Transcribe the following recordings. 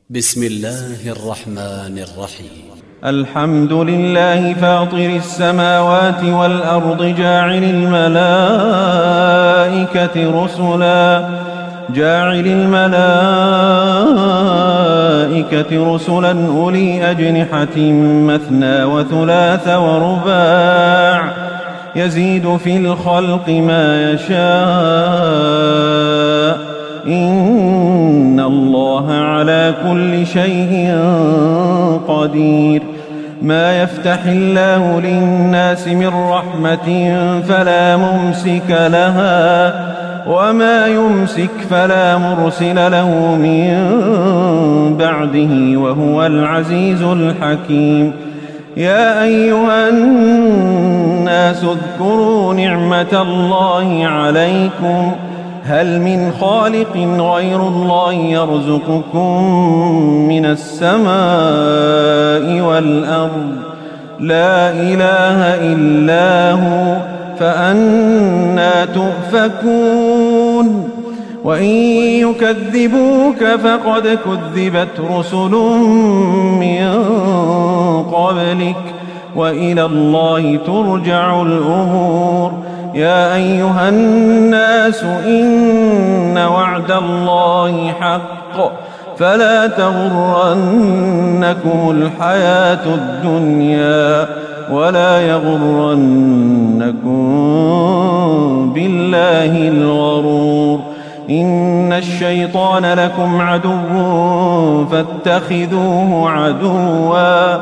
بسم الله الرحمن الرحيم. الحمد لله فاطر السماوات والأرض جاعل الملائكة رسلا أولي أجنحة مثنى وثلاث ورباع يزيد في الخلق ما يشاء إن الله على كل شيء قدير. ما يفتح الله للناس من رحمة فلا ممسك لها وما يمسك فلا مرسل له من بعده وهو العزيز الحكيم. يا أيها الناس اذكروا نعمة الله عليكم هل من خالق غير الله يرزقكم من السماء والأرض لا إله إلا هو فأنى تؤفكون. وإن يكذبوك فقد كذبت رسل من قبلك وإلى الله ترجع الأمور. يا أيها الناس إن وعد الله حق فلا تغرنكم الحياة الدنيا ولا يغرنكم بالله الغرور. إن الشيطان لكم عدو فاتخذوه عدوا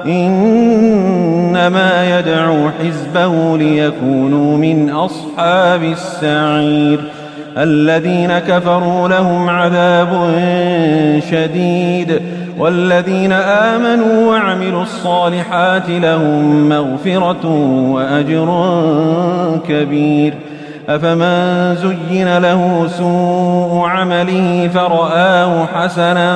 إنما يدعو حزبه ليكونوا من أصحاب السعير. الذين كفروا لهم عذاب شديد والذين آمنوا وعملوا الصالحات لهم مغفرة وأجر كبير. أفمن زين له سوء عمله فرآه حسنا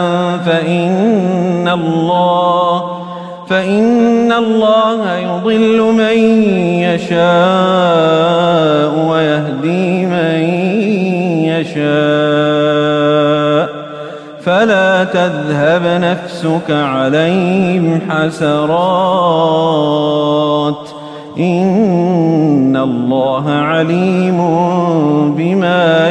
فإن الله يضل من يشاء ويهدي من يشاء فلا تذهب نفسك عليهم حسرات إن الله عليم بما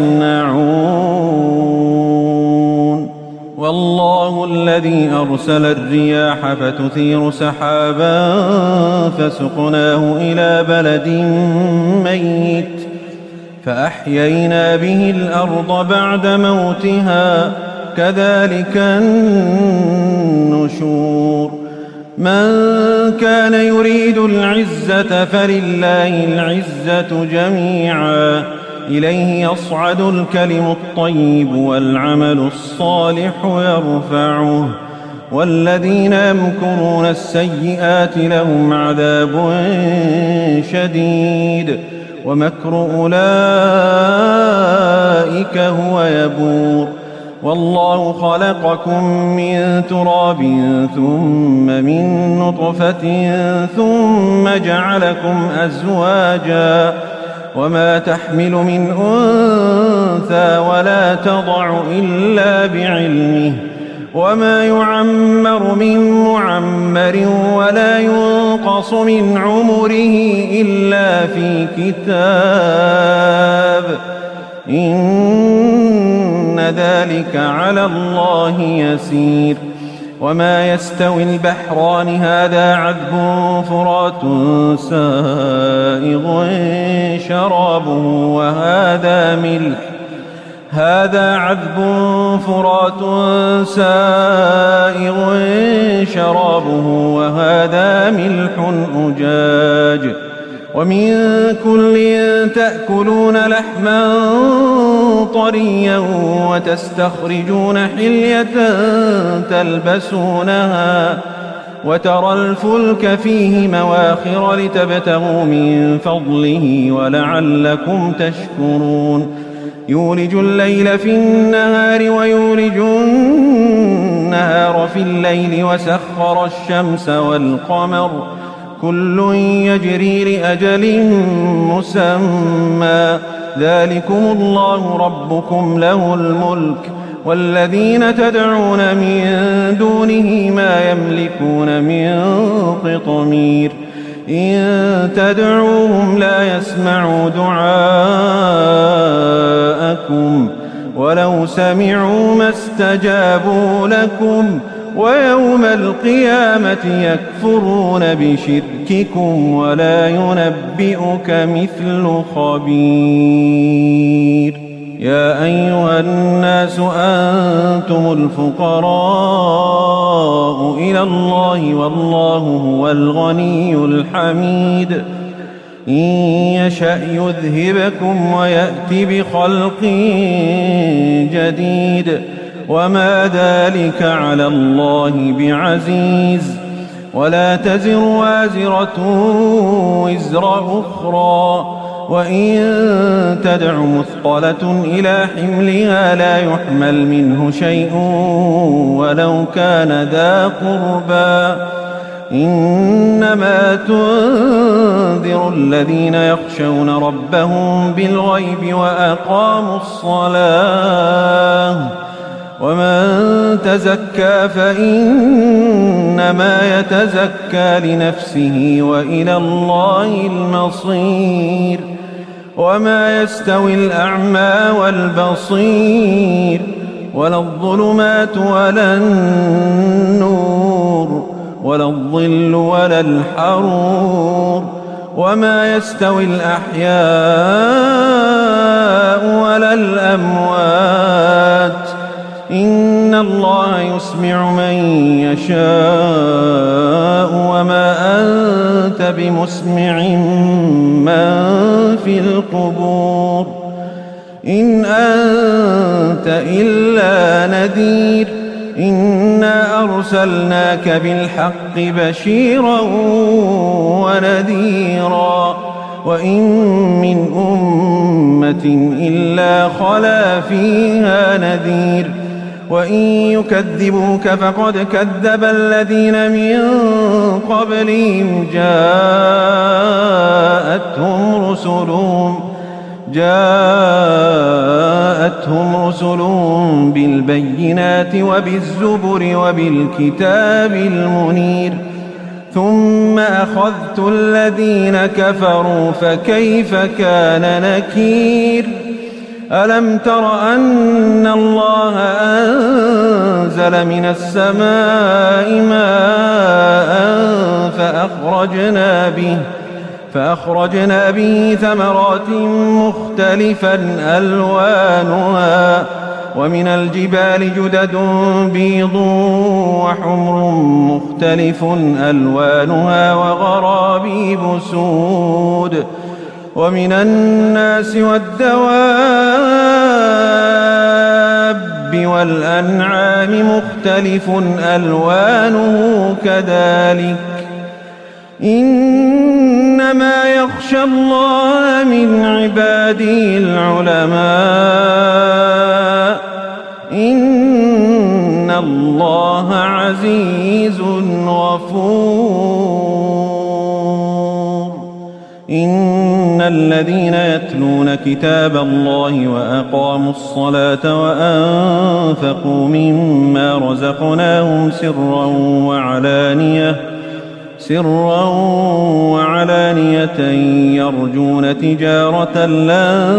يصنعون. والله الذي أرسل الرياح فتثير سحابا فسقناه إلى بلد ميت فأحيينا به الأرض بعد موتها كذلك النشور. من كان يريد العزة فلله العزة جميعا إليه يصعد الكلم الطيب والعمل الصالح يرفعه والذين يمكرون السيئات لهم عذاب شديد ومكر أولئك هو يبور. والله خلقكم من تراب ثم من نطفة ثم جعلكم أزواجا وما تحمل من أنثى ولا تضع إلا بعلمه وما يعمر من معمر ولا ينقص من عمره إلا في كتاب إن ذلك على الله يسير. وما يستوي البحران هذا عذب فرات سائغ شرابه هذا عذب فرات سائغ شرابه وهذا ملح أجاج. ومن كل تأكلون لحما طريا وتستخرجون حلية تلبسونها وترى الفلك فيه مواخر لتبتغوا من فضله ولعلكم تشكرون. يولج الليل في النهار ويولج النهار في الليل وسخر الشمس والقمر كل يجري لأجل مسمى ذلكم الله ربكم له الملك والذين تدعون من دونه ما يملكون من قطمير إن تدعوهم لا يسمعوا دعاءكم ولو سمعوا ما استجابوا لكم ويوم القيامة يكفرون بشرككم ولا ينبئك مثل خبير. يا أيها الناس أنتم الفقراء إلى الله والله هو الغني الحميد إن يشأ يذهبكم ويأت بخلق جديد وما ذلك على الله بعزيز. ولا تزر وازرة وزر أخرى وإن تدع مثقلة إلى حملها لا يحمل منه شيء ولو كان ذا قربى إنما تنذر الذين يخشون ربهم بالغيب وأقاموا الصلاة ومن تزكى فإنما يتزكى لنفسه وإلى الله المصير. وما يستوي الأعمى والبصير ولا الظلمات ولا النور ولا الظل ولا الحرور وما يستوي الأحياء ولا الأموات إن الله يسمع من يشاء وما أنت بمسمع من في القبور إن أنت إلا نذير إنا أرسلناك بالحق بشيرا ونذيرا وإن من أمة إلا خلا فيها نذير وإن يكذبوك فقد كذب الذين من قبلهم جاءتهم رسلهم بالبينات وبالزبر وبالكتاب المنير ثم أخذت الذين كفروا فكيف كان نكير. ألم تر أن الله أنزل من السماء ماء فأخرجنا به ثمرات مختلفا ألوانها ومن الجبال جدد بيض وحمر مختلف ألوانها وغرابيب سود ومن الناس والدواب والأنعام مختلف ألوانه كذلك إنما يخشى الله من عباده العلماء إن الله عزيز غفور. إن الذين يتلون كتاب الله وأقاموا الصلاة وأنفقوا مما رزقناهم سرا وعلانية يرجون تجارة لن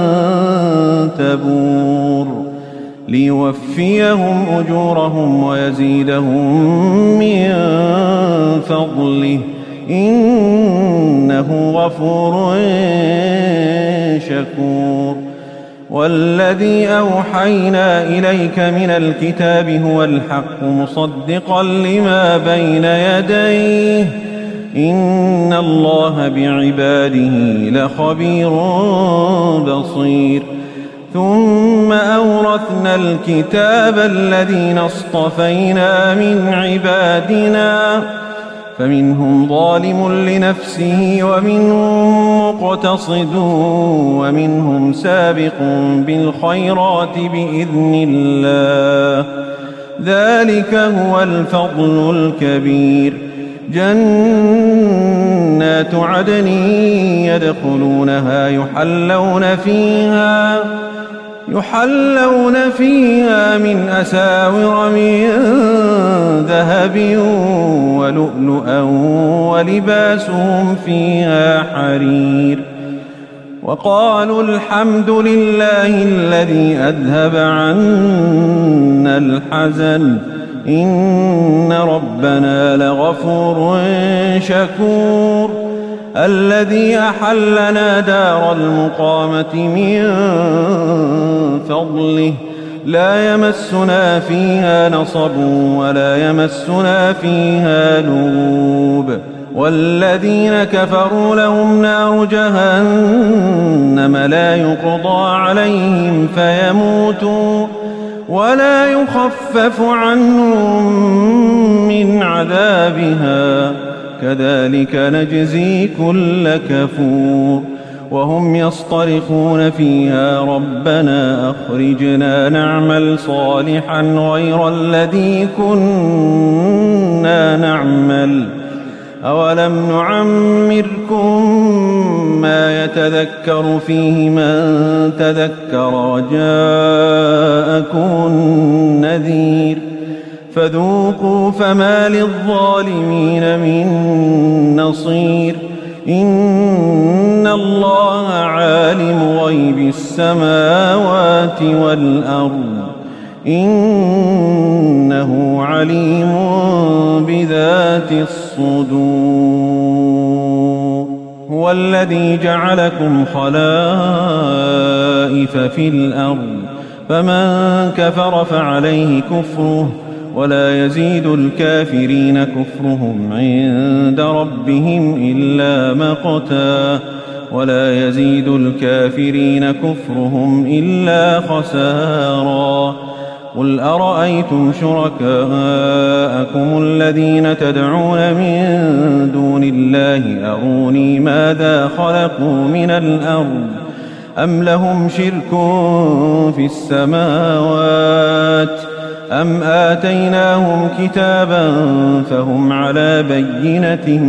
تبور ليوفيهم أجورهم ويزيدهم من فضله إنه غفور شكور. والذي أوحينا إليك من الكتاب هو الحق مصدقا لما بين يديه إن الله بعباده لخبير بصير. ثم أورثنا الكتاب الذين اصطفينا من عبادنا فمنهم ظالم لنفسه ومنهم مقتصد ومنهم سابق بالخيرات بإذن الله ذلك هو الفضل الكبير. جنات عدن يدخلونها يحلون فيها من أساور من ذهب ولؤلؤا ولباسهم فيها حرير وقالوا الحمد لله الذي أذهب عنا الحزن إن ربنا لغفور شكور الذي أحلنا دار المقامة من فضله لا يمسنا فيها نصب ولا يمسنا فيها لغوب والذين كفروا لهم نار جهنم لا يقضى عليهم فيموتوا ولا يخفف عنهم من عذابها كذلك نجزي كل كفور وهم يصطرخون فيها ربنا أخرجنا نعمل صالحا غير الذي كنا نعمل أولم نعمركم ما يتذكر فيه من تذكر وجاءكم النذير فذوقوا فما للظالمين من نصير إن الله عالم غيب السماوات والأرض إنه عليم بذات الصدور هو الذي جعلكم خلائف في الأرض فمن كفر فعليه كفره ولا يزيد الكافرين كفرهم عند ربهم إلا مقتا ولا يزيد الكافرين كفرهم إلا خسارا قل أرأيتم شركاءكم الذين تدعون من دون الله أروني ماذا خلقوا من الأرض أم لهم شرك في السماوات أم آتيناهم كتابا فهم على بينة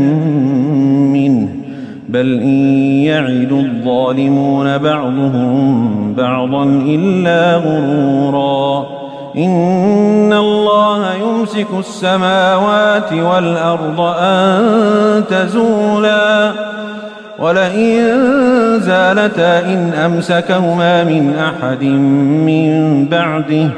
منه بل إن يعد الظالمون بعضهم بعضا إلا غرورا إن الله يمسك السماوات والأرض أن تزولا ولئن زالتا إن أمسكهما من أحد من بعده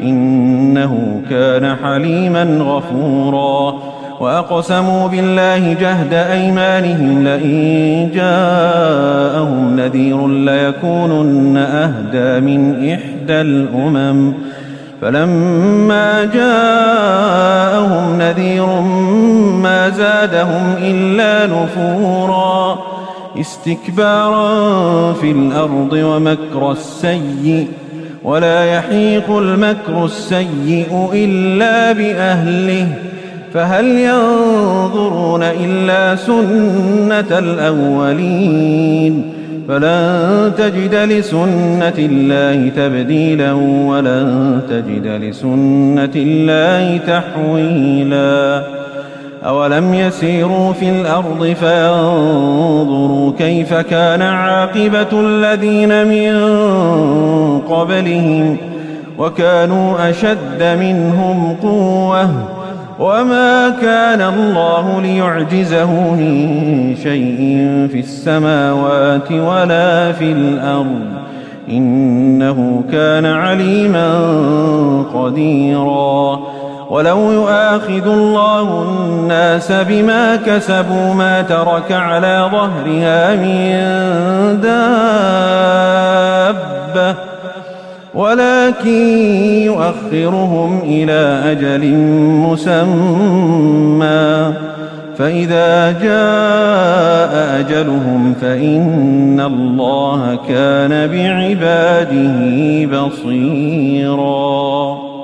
إنه كان حليما غفورا وأقسموا بالله جهد أيمانهم لئن جاءهم نذير ليكونن أهدى من إحدى الأمم فلما جاءهم نذير ما زادهم إلا نفورا استكبارا في الأرض ومكر السيء ولا يحيق المكر السيء إلا بأهله فهل ينظرون إلا سنة الأولين فلن تجد لسنة الله تبديلا ولن تجد لسنة الله تحويلا أولم يسيروا في الأرض فينظروا كيف كان عاقبة الذين من قبلهم وكانوا أشد منهم قوة وما كان الله ليعجزه من شيء في السماوات ولا في الأرض إنه كان عليما قديرا ولو يؤاخذ الله الناس بما كسبوا ما ترك على ظهرها من دابة ولكن يؤخرهم إلى أجل مسمى فإذا جاء أجلهم فإن الله كان بعباده بصيراً